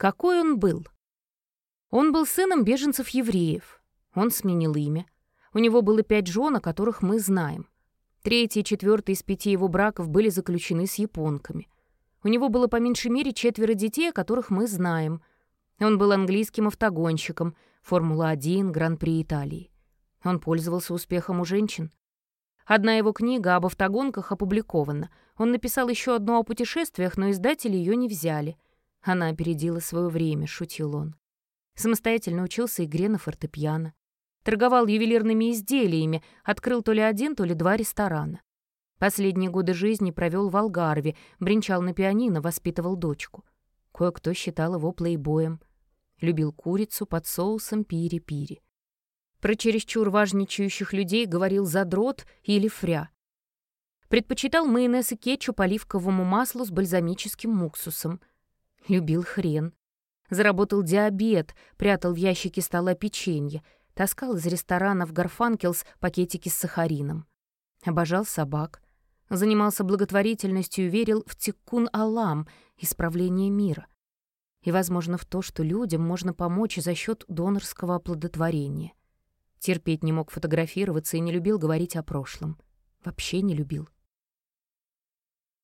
Какой он был? Он был сыном беженцев-евреев. Он сменил имя. У него было 5 жен, о которых мы знаем. 3 и 4 из 5 его браков были заключены с японками. У него было по меньшей мере 4 детей, о которых мы знаем. Он был английским автогонщиком, Формула-1, Гран-при Италии. Он пользовался успехом у женщин. Одна его книга об автогонках опубликована. Он написал еще одну о путешествиях, но издатели ее не взяли. Она опередила свое время, шутил он. Самостоятельно учился игре на фортепиано. Торговал ювелирными изделиями, открыл то ли 1, то ли 2 ресторана. Последние годы жизни провел в Алгарве, бренчал на пианино, воспитывал дочку. Кое-кто считал его плейбоем. Любил курицу под соусом пири-пири. Про чересчур важничающих людей говорил задрот или фря. Предпочитал майонез и кетчуп оливковому маслу с бальзамическим уксусом. Любил хрен. Заработал диабет, прятал в ящике стола печенье, таскал из ресторанов Гарфанкелс пакетики с сахарином. Обожал собак. Занимался благотворительностью и верил в тиккун-алам, исправление мира. И, возможно, в то, что людям можно помочь за счет донорского оплодотворения. Терпеть не мог фотографироваться и не любил говорить о прошлом. Вообще не любил.